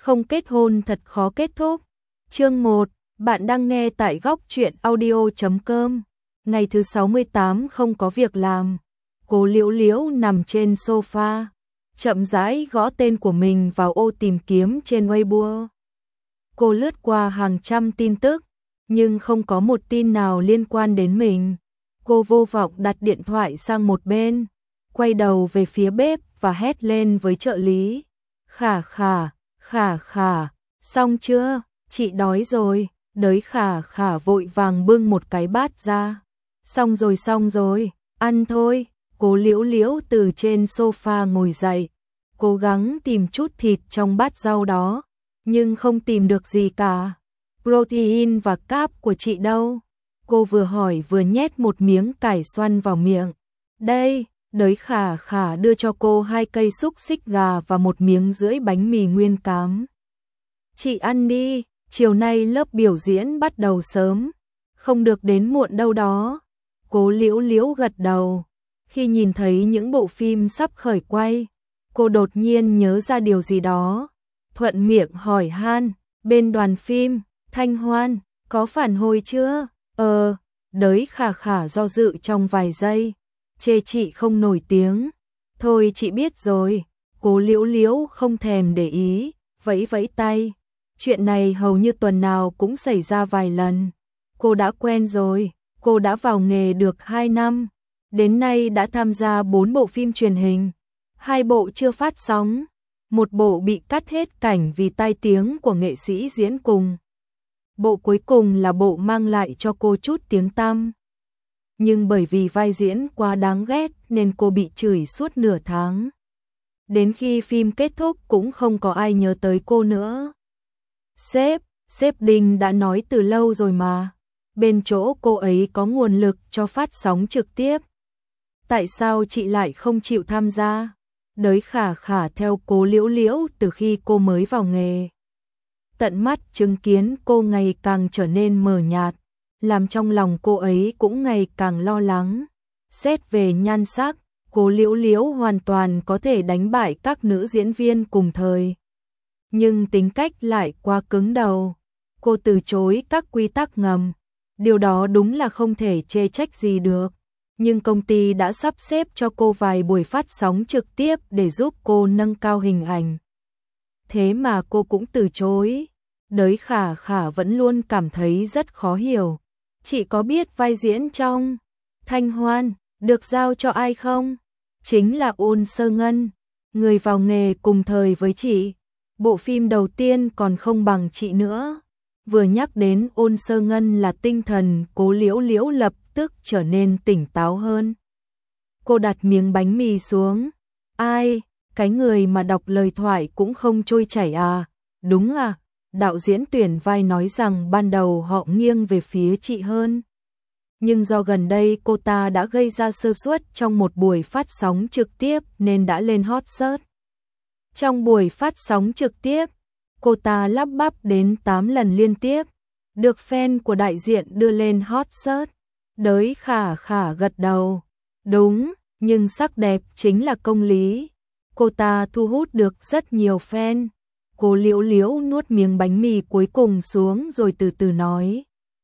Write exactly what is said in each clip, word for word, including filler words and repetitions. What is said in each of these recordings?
Không kết hôn thật khó kết thúc. Chương một, bạn đang nghe tại góc truyện audio chấm com. Ngày thứ sáu mươi tám không có việc làm. Cố Liễu Liễu nằm trên sofa, chậm rãi gõ tên của mình vào ô tìm kiếm trên Weibo. Cô lướt qua hàng trăm tin tức, nhưng không có một tin nào liên quan đến mình. Cô vô vọng đặt điện thoại sang một bên, quay đầu về phía bếp và hét lên với trợ lý. Khả khả, khả khả, xong chưa? Chị đói rồi. Đới khả khả vội vàng bưng một cái bát ra. Xong rồi xong rồi, ăn thôi. Cố Liễu Liễu từ trên sofa ngồi dậy, cố gắng tìm chút thịt trong bát rau đó, nhưng không tìm được gì cả. Protein và carb của chị đâu? Cô vừa hỏi vừa nhét một miếng cải xoăn vào miệng. Đây, Đới khả khả đưa cho cô hai cây xúc xích gà và một miếng rưỡi bánh mì nguyên cám. Chị ăn đi, chiều nay lớp biểu diễn bắt đầu sớm, không được đến muộn đâu đó. Cố Liễu Liễu gật đầu. Khi nhìn thấy những bộ phim sắp khởi quay, cô đột nhiên nhớ ra điều gì đó. Thuận miệng hỏi han, bên đoàn phim, Thanh Hoan, có phản hồi chưa? Ờ, Đới khả khả do dự trong vài giây, chê chị không nổi tiếng. Thôi chị biết rồi. Cố Liễu Liễu không thèm để ý, vẫy vẫy tay. Chuyện này hầu như tuần nào cũng xảy ra vài lần. Cô đã quen rồi, cô đã vào nghề được hai năm. Đến nay đã tham gia bốn bộ phim truyền hình, hai bộ chưa phát sóng, một bộ bị cắt hết cảnh vì tai tiếng của nghệ sĩ diễn cùng. Bộ cuối cùng là bộ mang lại cho cô chút tiếng tăm. Nhưng bởi vì vai diễn quá đáng ghét nên cô bị chửi suốt nửa tháng. Đến khi phim kết thúc cũng không có ai nhớ tới cô nữa. Sếp, sếp Đinh đã nói từ lâu rồi mà. Bên chỗ cô ấy có nguồn lực cho phát sóng trực tiếp. Tại sao chị lại không chịu tham gia? Đới khả khả theo Cố Liễu Liễu từ khi cô mới vào nghề. Tận mắt chứng kiến cô ngày càng trở nên mờ nhạt, làm trong lòng cô ấy cũng ngày càng lo lắng. Xét về nhan sắc, Cố Liễu Liễu hoàn toàn có thể đánh bại các nữ diễn viên cùng thời. Nhưng tính cách lại quá cứng đầu. Cô từ chối các quy tắc ngầm. Điều đó đúng là không thể chê trách gì được. Nhưng công ty đã sắp xếp cho cô vài buổi phát sóng trực tiếp để giúp cô nâng cao hình ảnh. Thế mà cô cũng từ chối. Đới khả khả vẫn luôn cảm thấy rất khó hiểu. Chị có biết vai diễn trong Thanh Hoan được giao cho ai không? Chính là Ôn Sơ Ngân, người vào nghề cùng thời với chị. Bộ phim đầu tiên còn không bằng chị nữa. Vừa nhắc đến Ôn Sơ Ngân là tinh thần Cố Liễu Liễu lập tức trở nên tỉnh táo hơn. Cô đặt miếng bánh mì xuống. Ai, cái người mà đọc lời thoại cũng không trôi chảy à? Đúng à, đạo diễn tuyển vai nói rằng ban đầu họ nghiêng về phía chị hơn. Nhưng do gần đây cô ta đã gây ra sơ suất trong một buổi phát sóng trực tiếp nên đã lên hot search. Trong buổi phát sóng trực tiếp, cô ta lắp bắp đến tám lần liên tiếp, được fan của đại diện đưa lên hot search. Đới khả khả gật đầu. Đúng, nhưng sắc đẹp chính là công lý. Cô ta thu hút được rất nhiều fan. Cố Liễu Liễu nuốt miếng bánh mì cuối cùng xuống rồi từ từ nói.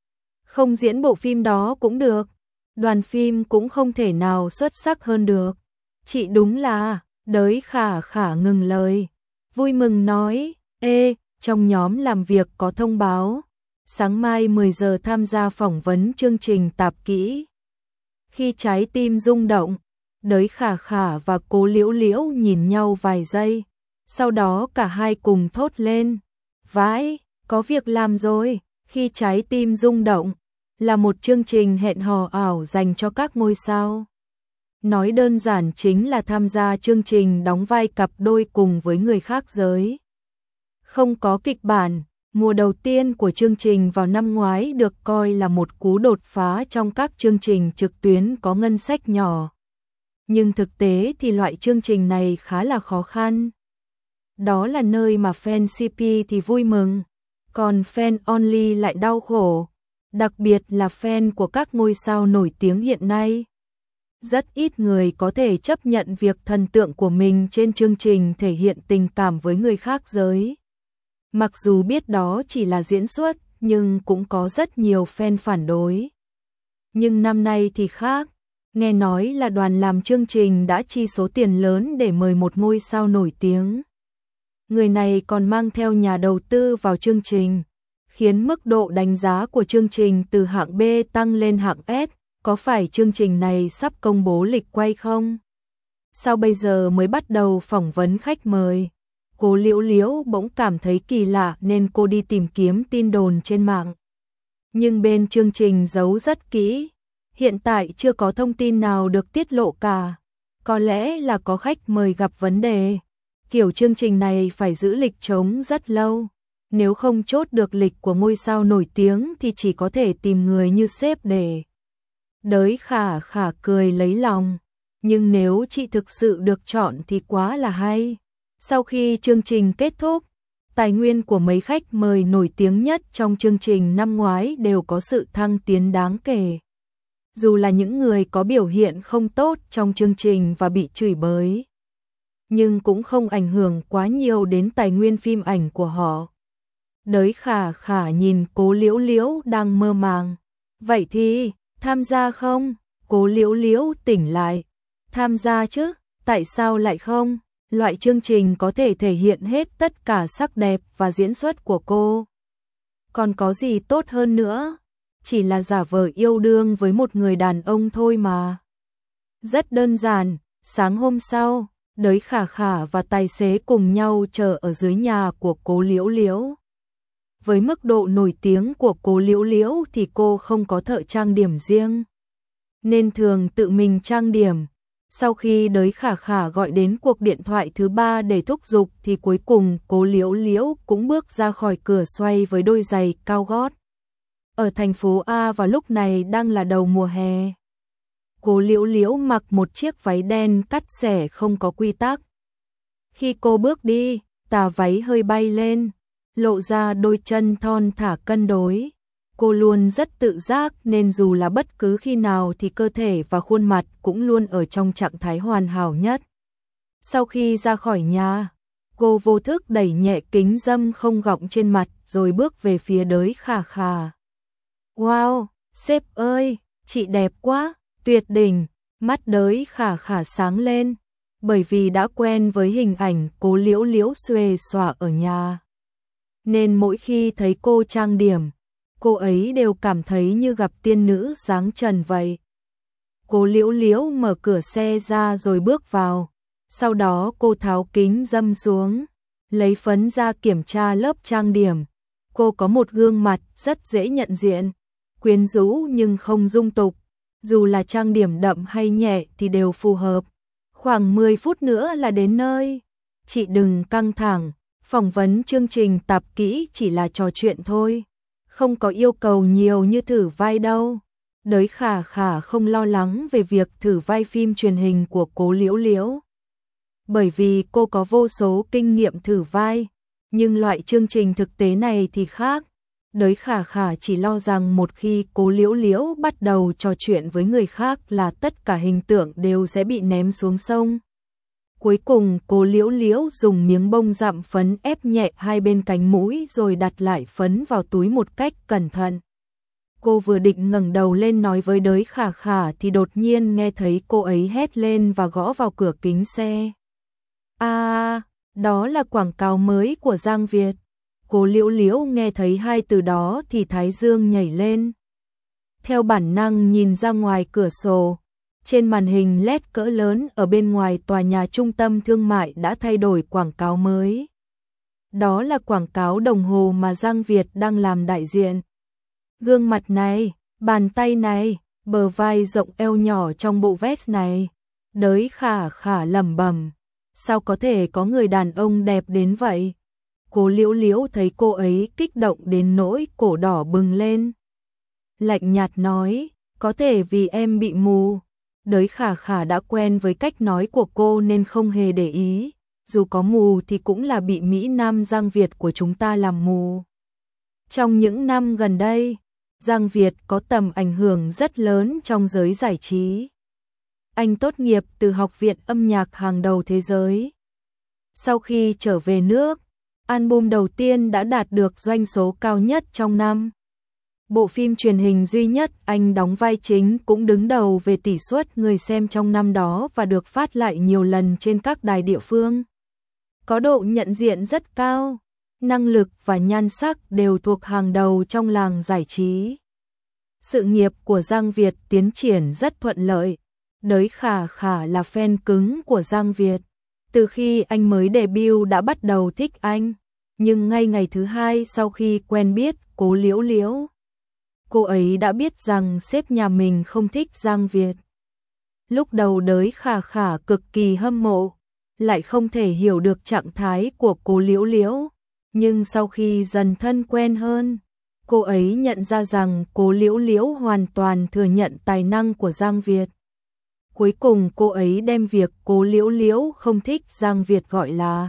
Không diễn bộ phim đó cũng được. Đoàn phim cũng không thể nào xuất sắc hơn được. Chị đúng là... Đới khả khả ngừng lời, vui mừng nói, ê, trong nhóm làm việc có thông báo, sáng mai mười giờ tham gia phỏng vấn chương trình Tạp Kỹ. Khi trái tim rung động, Đới khả khả và Cố Liễu Liễu nhìn nhau vài giây, sau đó cả hai cùng thốt lên, vãi, có việc làm rồi. Khi trái tim rung động, là một chương trình hẹn hò ảo dành cho các ngôi sao. Nói đơn giản chính là tham gia chương trình đóng vai cặp đôi cùng với người khác giới. Không có kịch bản, mùa đầu tiên của chương trình vào năm ngoái được coi là một cú đột phá trong các chương trình trực tuyến có ngân sách nhỏ. Nhưng thực tế thì loại chương trình này khá là khó khăn. Đó là nơi mà fan xê pê thì vui mừng, còn fan only lại đau khổ, đặc biệt là fan của các ngôi sao nổi tiếng hiện nay. Rất ít người có thể chấp nhận việc thần tượng của mình trên chương trình thể hiện tình cảm với người khác giới. Mặc dù biết đó chỉ là diễn xuất, nhưng cũng có rất nhiều fan phản đối. Nhưng năm nay thì khác, nghe nói là đoàn làm chương trình đã chi số tiền lớn để mời một ngôi sao nổi tiếng. Người này còn mang theo nhà đầu tư vào chương trình, khiến mức độ đánh giá của chương trình từ hạng B tăng lên hạng S. Có phải chương trình này sắp công bố lịch quay không? Sao bây giờ mới bắt đầu phỏng vấn khách mời? Cô Liễu Liễu bỗng cảm thấy kỳ lạ nên cô đi tìm kiếm tin đồn trên mạng. Nhưng bên chương trình giấu rất kỹ, hiện tại chưa có thông tin nào được tiết lộ cả. Có lẽ là có khách mời gặp vấn đề. Kiểu chương trình này phải giữ lịch trống rất lâu. Nếu không chốt được lịch của ngôi sao nổi tiếng thì chỉ có thể tìm người như sếp để. Đới Khả Khả cười lấy lòng. Nhưng nếu chị thực sự được chọn thì quá là hay. Sau khi chương trình kết thúc, tài nguyên của mấy khách mời nổi tiếng nhất trong chương trình năm ngoái đều có sự thăng tiến đáng kể. Dù là những người có biểu hiện không tốt trong chương trình và bị chửi bới, nhưng cũng không ảnh hưởng quá nhiều đến tài nguyên phim ảnh của họ. Đới Khả Khả nhìn Cố Liễu Liễu đang mơ màng. Vậy thì, tham gia không? Cố Liễu Liễu tỉnh lại. Tham gia chứ, tại sao lại không? Loại chương trình có thể thể hiện hết tất cả sắc đẹp và diễn xuất của cô. Còn có gì tốt hơn nữa? Chỉ là giả vờ yêu đương với một người đàn ông thôi mà. Rất đơn giản, sáng hôm sau, Đới Khả Khả và tài xế cùng nhau chờ ở dưới nhà của Cố Liễu Liễu. Với mức độ nổi tiếng của Cố Liễu Liễu thì cô không có thợ trang điểm riêng, nên thường tự mình trang điểm. Sau khi Đới Khả Khả gọi đến cuộc điện thoại thứ ba để thúc giục thì cuối cùng Cố Liễu Liễu cũng bước ra khỏi cửa xoay với đôi giày cao gót. Ở thành phố A vào lúc này đang là đầu mùa hè. Cố Liễu Liễu mặc một chiếc váy đen cắt xẻ không có quy tắc. Khi cô bước đi, tà váy hơi bay lên, lộ ra đôi chân thon thả cân đối. Cô luôn rất tự giác nên dù là bất cứ khi nào thì cơ thể và khuôn mặt cũng luôn ở trong trạng thái hoàn hảo nhất. Sau khi ra khỏi nhà, cô vô thức đẩy nhẹ kính râm không gọng trên mặt rồi bước về phía Đới Khả Khả. Wow, sếp ơi, chị đẹp quá, tuyệt đỉnh, mắt Đới Khả Khả sáng lên, bởi vì đã quen với hình ảnh Cố Liễu Liễu xuề xòa ở nhà. Nên mỗi khi thấy cô trang điểm, cô ấy đều cảm thấy như gặp tiên nữ dáng trần vậy. Cố Liễu Liễu mở cửa xe ra rồi bước vào, sau đó cô tháo kính râm xuống, lấy phấn ra kiểm tra lớp trang điểm. Cô có một gương mặt rất dễ nhận diện, quyến rũ nhưng không dung tục, dù là trang điểm đậm hay nhẹ thì đều phù hợp. Khoảng mười phút nữa là đến nơi. Chị đừng căng thẳng, phỏng vấn chương trình tạp kỹ chỉ là trò chuyện thôi, không có yêu cầu nhiều như thử vai đâu. Đới Khả Khả không lo lắng về việc thử vai phim truyền hình của Cố Liễu Liễu, bởi vì cô có vô số kinh nghiệm thử vai, nhưng loại chương trình thực tế này thì khác. Đới Khả Khả chỉ lo rằng một khi Cố Liễu Liễu bắt đầu trò chuyện với người khác là tất cả hình tượng đều sẽ bị ném xuống sông. Cuối cùng Cố Liễu Liễu dùng miếng bông dặm phấn ép nhẹ hai bên cánh mũi rồi đặt lại phấn vào túi một cách cẩn thận. Cô vừa định ngẩng đầu lên nói với Đới Khả Khả thì đột nhiên nghe thấy cô ấy hét lên và gõ vào cửa kính xe. À, đó là quảng cáo mới của Giang Việt. Cố Liễu Liễu nghe thấy hai từ đó thì thái dương nhảy lên. Theo bản năng nhìn ra ngoài cửa sổ, trên màn hình led cỡ lớn ở bên ngoài tòa nhà trung tâm thương mại đã thay đổi quảng cáo mới. Đó là quảng cáo đồng hồ mà Giang Việt đang làm đại diện. Gương mặt này, bàn tay này, bờ vai rộng eo nhỏ trong bộ vest này. Đới Khả Khả lẩm bẩm, sao có thể có người đàn ông đẹp đến vậy? Cố Liễu Liễu thấy cô ấy kích động đến nỗi cổ đỏ bừng lên. Lạnh nhạt nói, có thể vì em bị mù. Đới Khả Khả đã quen với cách nói của cô nên không hề để ý, dù có mù thì cũng là bị Mỹ Nam Giang Việt của chúng ta làm mù. Trong những năm gần đây, Giang Việt có tầm ảnh hưởng rất lớn trong giới giải trí. Anh tốt nghiệp từ Học viện âm nhạc hàng đầu thế giới. Sau khi trở về nước, album đầu tiên đã đạt được doanh số cao nhất trong năm. Bộ phim truyền hình duy nhất anh đóng vai chính cũng đứng đầu về tỷ suất người xem trong năm đó và được phát lại nhiều lần trên các đài địa phương. Có độ nhận diện rất cao, năng lực và nhan sắc đều thuộc hàng đầu trong làng giải trí. Sự nghiệp của Giang Việt tiến triển rất thuận lợi. Đới Khả Khả là fan cứng của Giang Việt. Từ khi anh mới debut đã bắt đầu thích anh. Nhưng ngay ngày thứ hai sau khi quen biết Cố Liễu Liễu, cô ấy đã biết rằng sếp nhà mình không thích Giang Việt. Lúc đầu Đới Khả Khả cực kỳ hâm mộ, lại không thể hiểu được trạng thái của Cố Liễu Liễu. Nhưng sau khi dần thân quen hơn, cô ấy nhận ra rằng Cố Liễu Liễu hoàn toàn thừa nhận tài năng của Giang Việt. Cuối cùng cô ấy đem việc Cố Liễu Liễu không thích Giang Việt gọi là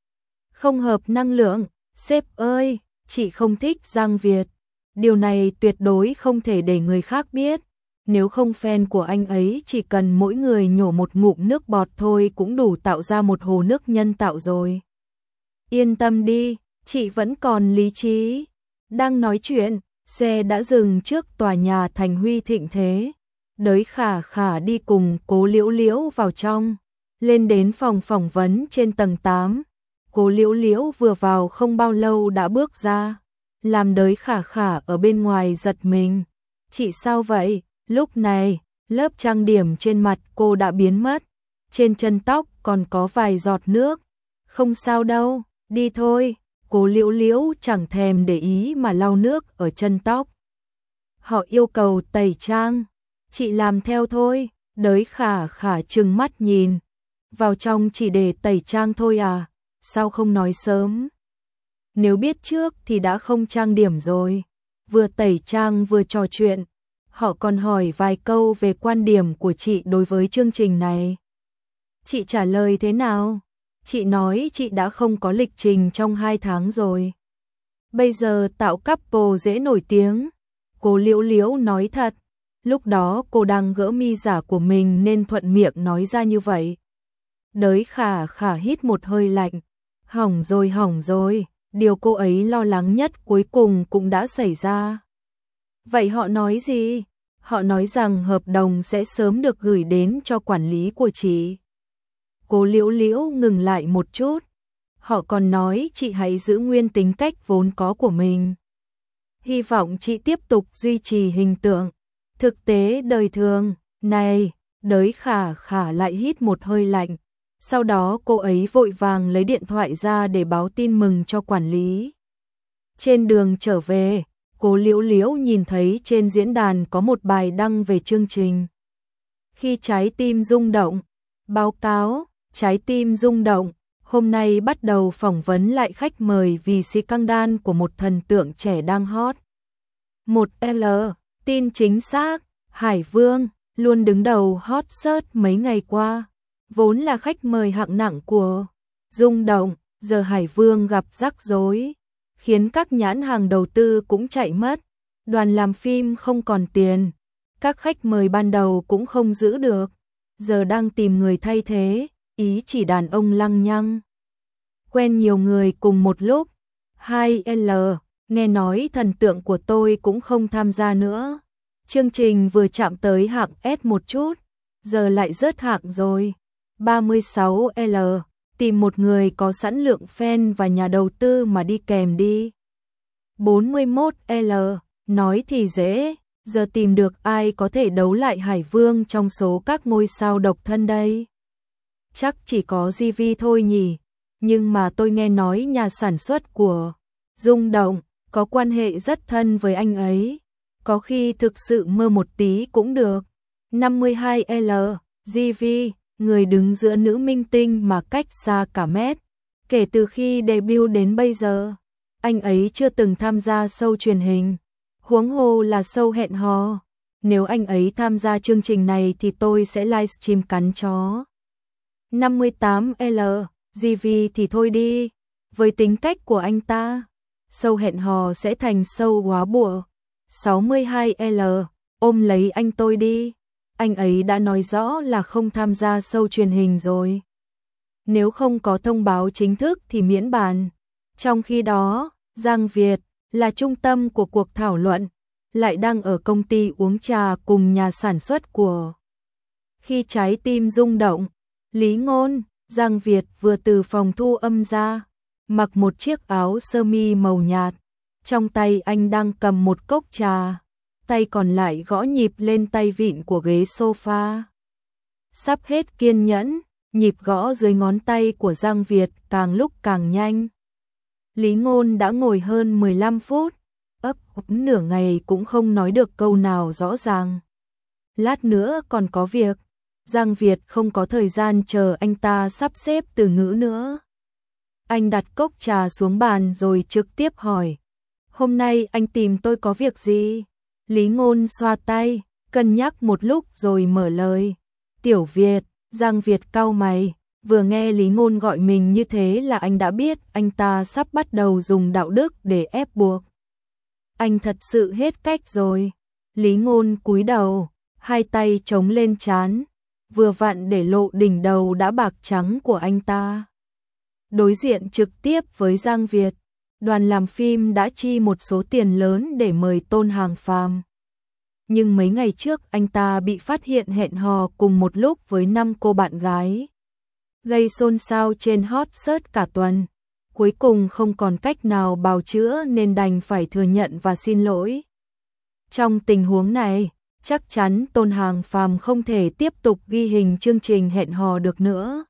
không hợp năng lượng. Sếp ơi, chị không thích Giang Việt. Điều này tuyệt đối không thể để người khác biết. Nếu không fan của anh ấy chỉ cần mỗi người nhổ một ngụm nước bọt thôi cũng đủ tạo ra một hồ nước nhân tạo rồi. Yên tâm đi, chị vẫn còn lý trí. Đang nói chuyện, xe đã dừng trước tòa nhà Thành Huy Thịnh Thế. Đới Khả Khả đi cùng Cố Liễu Liễu vào trong, lên đến phòng phỏng vấn trên tầng tám. Cố Liễu Liễu vừa vào không bao lâu đã bước ra, làm Đới Khả Khả ở bên ngoài giật mình. Chị sao vậy? Lúc này, lớp trang điểm trên mặt cô đã biến mất, trên chân tóc còn có vài giọt nước. Không sao đâu, đi thôi. Cố Liễu Liễu chẳng thèm để ý mà lau nước ở chân tóc. Họ yêu cầu tẩy trang, chị làm theo thôi. Đới Khả Khả trừng mắt nhìn, vào trong chỉ để tẩy trang thôi à, sao không nói sớm? Nếu biết trước thì đã không trang điểm rồi. Vừa tẩy trang vừa trò chuyện, họ còn hỏi vài câu về quan điểm của chị đối với chương trình này. Chị trả lời thế nào? Chị nói chị đã không có lịch trình trong hai tháng rồi. Bây giờ tạo couple dễ nổi tiếng. Cố Liễu Liễu nói thật. Lúc đó cô đang gỡ mi giả của mình nên thuận miệng nói ra như vậy. Đới Khả Khả hít một hơi lạnh. Hỏng rồi hỏng rồi. Điều cô ấy lo lắng nhất cuối cùng cũng đã xảy ra. Vậy họ nói gì? Họ nói rằng hợp đồng sẽ sớm được gửi đến cho quản lý của chị. Cố Liễu Liễu ngừng lại một chút. Họ còn nói chị hãy giữ nguyên tính cách vốn có của mình. Hy vọng chị tiếp tục duy trì hình tượng thực tế đời thường. Này, Đới Khả Khả lại hít một hơi lạnh. Sau đó cô ấy vội vàng lấy điện thoại ra để báo tin mừng cho quản lý. Trên đường trở về, Cố Liễu Liễu nhìn thấy trên diễn đàn có một bài đăng về chương trình. Khi trái tim rung động, báo cáo, trái tim rung động, hôm nay bắt đầu phỏng vấn lại khách mời vì scandal của một thần tượng trẻ đang hot. một L, tin chính xác, Hải Vương, luôn đứng đầu hot search mấy ngày qua. Vốn là khách mời hạng nặng của rung động, giờ Hải Vương gặp rắc rối, khiến các nhãn hàng đầu tư cũng chạy mất. Đoàn làm phim không còn tiền, các khách mời ban đầu cũng không giữ được, giờ đang tìm người thay thế, ý chỉ đàn ông lăng nhăng. Quen nhiều người cùng một lúc. hai L, nghe nói thần tượng của tôi cũng không tham gia nữa. Chương trình vừa chạm tới hạng S một chút, giờ lại rớt hạng rồi. ba mươi sáu L, tìm một người có sẵn lượng fan và nhà đầu tư mà đi kèm đi. bốn mươi mốt L, nói thì dễ, giờ tìm được ai có thể đấu lại Hải Vương trong số các ngôi sao độc thân đây? Chắc chỉ có giê vê thôi nhỉ, nhưng mà tôi nghe nói nhà sản xuất của Rung Động có quan hệ rất thân với anh ấy, có khi thực sự mơ một tí cũng được. năm mươi hai L, giê vê, người đứng giữa nữ minh tinh mà cách xa cả mét. Kể từ khi debut đến bây giờ, anh ấy chưa từng tham gia show truyền hình, huống hồ là show hẹn hò. Nếu anh ấy tham gia chương trình này thì tôi sẽ livestream cắn chó. năm mươi tám L, giê vê thì thôi đi, với tính cách của anh ta, show hẹn hò sẽ thành show góa bụa. sáu mươi hai L, ôm lấy anh tôi đi, anh ấy đã nói rõ là không tham gia show truyền hình rồi. Nếu không có thông báo chính thức thì miễn bàn. Trong khi đó, Giang Việt là trung tâm của cuộc thảo luận, lại đang ở công ty uống trà cùng nhà sản xuất của. Khi trái tim rung động, Lý Ngôn, Giang Việt vừa từ phòng thu âm ra, mặc một chiếc áo sơ mi màu nhạt, trong tay anh đang cầm một cốc trà, tay còn lại gõ nhịp lên tay vịn của ghế sofa. Sắp hết kiên nhẫn, nhịp gõ dưới ngón tay của Giang Việt càng lúc càng nhanh. Lý Ngôn đã ngồi hơn mười lăm phút, ấp úng nửa ngày cũng không nói được câu nào rõ ràng. Lát nữa còn có việc, Giang Việt không có thời gian chờ anh ta sắp xếp từ ngữ nữa. Anh đặt cốc trà xuống bàn rồi trực tiếp hỏi, hôm nay anh tìm tôi có việc gì? Lý Ngôn xoa tay, cân nhắc một lúc rồi mở lời. Tiểu Việt. Giang Việt cau mày, vừa nghe Lý Ngôn gọi mình như thế là anh đã biết anh ta sắp bắt đầu dùng đạo đức để ép buộc. Anh thật sự hết cách rồi. Lý Ngôn cúi đầu, hai tay chống lên trán, vừa vặn để lộ đỉnh đầu đã bạc trắng của anh ta. Đối diện trực tiếp với Giang Việt, đoàn làm phim đã chi một số tiền lớn để mời Tôn Hàng Phàm. Nhưng mấy ngày trước anh ta bị phát hiện hẹn hò cùng một lúc với năm cô bạn gái, gây xôn xao trên hot search cả tuần. Cuối cùng không còn cách nào bào chữa nên đành phải thừa nhận và xin lỗi. Trong tình huống này, chắc chắn Tôn Hàng Phàm không thể tiếp tục ghi hình chương trình hẹn hò được nữa.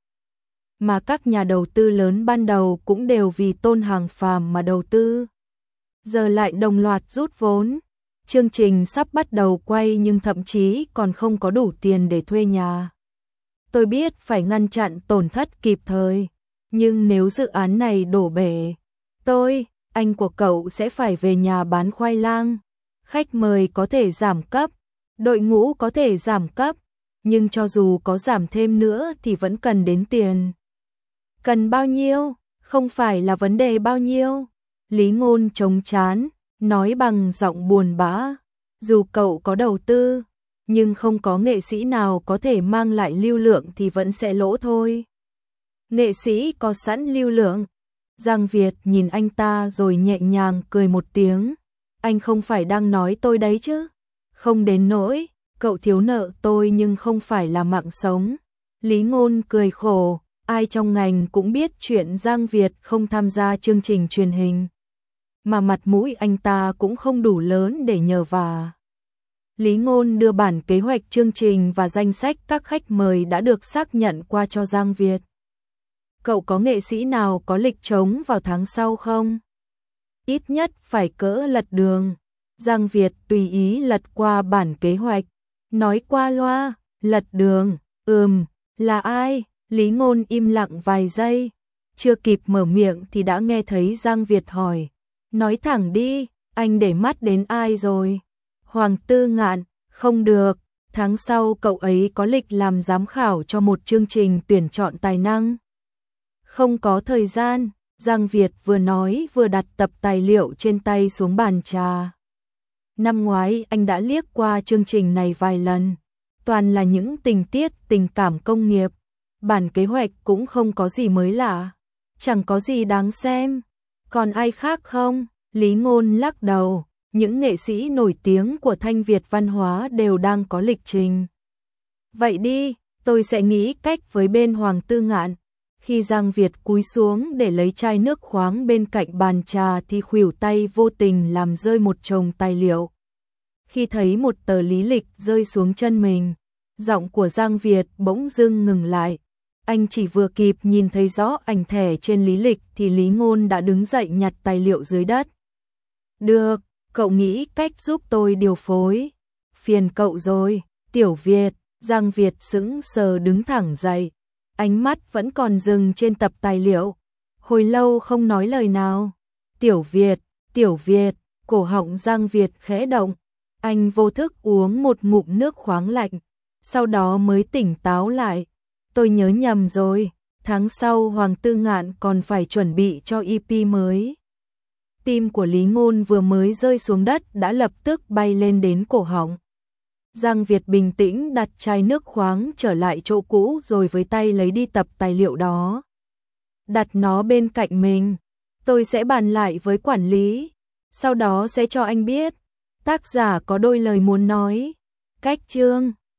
Mà các nhà đầu tư lớn ban đầu cũng đều vì Tôn Hàng Phàm mà đầu tư. Giờ lại đồng loạt rút vốn. Chương trình sắp bắt đầu quay nhưng thậm chí còn không có đủ tiền để thuê nhà. Tôi biết phải ngăn chặn tổn thất kịp thời, nhưng nếu dự án này đổ bể, tôi, anh của cậu sẽ phải về nhà bán khoai lang. Khách mời có thể giảm cấp, đội ngũ có thể giảm cấp, nhưng cho dù có giảm thêm nữa thì vẫn cần đến tiền. Cần bao nhiêu? Không phải là vấn đề bao nhiêu. Lý Ngôn chống chán, nói bằng giọng buồn bã, dù cậu có đầu tư, nhưng không có nghệ sĩ nào có thể mang lại lưu lượng thì vẫn sẽ lỗ thôi. Nghệ sĩ có sẵn lưu lượng. Giang Việt nhìn anh ta rồi nhẹ nhàng cười một tiếng. Anh không phải đang nói tôi đấy chứ? Không đến nỗi, cậu thiếu nợ tôi nhưng không phải là mạng sống. Lý Ngôn cười khổ, ai trong ngành cũng biết chuyện Giang Việt không tham gia chương trình truyền hình. Mà mặt mũi anh ta cũng không đủ lớn để nhờ vả. Lý Ngôn đưa bản kế hoạch chương trình và danh sách các khách mời đã được xác nhận qua cho Giang Việt. Cậu có nghệ sĩ nào có lịch trống vào tháng sau không? Ít nhất phải cỡ lật đường. Giang Việt tùy ý lật qua bản kế hoạch, nói qua loa, lật đường, ừm, là ai? Lý Ngôn im lặng vài giây, chưa kịp mở miệng thì đã nghe thấy Giang Việt hỏi. Nói thẳng đi, anh để mắt đến ai rồi? Hoàng Tư Ngạn, không được, tháng sau cậu ấy có lịch làm giám khảo cho một chương trình tuyển chọn tài năng. Không có thời gian, Giang Việt vừa nói vừa đặt tập tài liệu trên tay xuống bàn trà. Năm ngoái anh đã liếc qua chương trình này vài lần, toàn là những tình tiết tình cảm công nghiệp, bản kế hoạch cũng không có gì mới lạ, chẳng có gì đáng xem. Còn ai khác không? Lý Ngôn lắc đầu, những nghệ sĩ nổi tiếng của Thanh Việt văn hóa đều đang có lịch trình. Vậy đi, tôi sẽ nghĩ cách với bên Hoàng Tư Ngạn. Khi Giang Việt cúi xuống để lấy chai nước khoáng bên cạnh bàn trà thì khuỷu tay vô tình làm rơi một chồng tài liệu. Khi thấy một tờ lý lịch rơi xuống chân mình, giọng của Giang Việt bỗng dưng ngừng lại. Anh chỉ vừa kịp nhìn thấy rõ ảnh thẻ trên lý lịch thì Lý Ngôn đã đứng dậy nhặt tài liệu dưới đất. Được, cậu nghĩ cách giúp tôi điều phối. Phiền cậu rồi, Tiểu Việt. Giang Việt sững sờ đứng thẳng dậy, ánh mắt vẫn còn dừng trên tập tài liệu. Hồi lâu không nói lời nào. Tiểu Việt, Tiểu Việt, cổ họng Giang Việt khẽ động. Anh vô thức uống một ngụm nước khoáng lạnh, sau đó mới tỉnh táo lại. Tôi nhớ nhầm rồi, tháng sau Hoàng Tư Ngạn còn phải chuẩn bị cho e pê mới. Tim của Lý Ngôn vừa mới rơi xuống đất đã lập tức bay lên đến cổ họng. Giang Việt bình tĩnh đặt chai nước khoáng trở lại chỗ cũ rồi với tay lấy đi tập tài liệu đó. Đặt nó bên cạnh mình. Tôi sẽ bàn lại với quản lý, sau đó sẽ cho anh biết. Tác giả có đôi lời muốn nói. Cách chương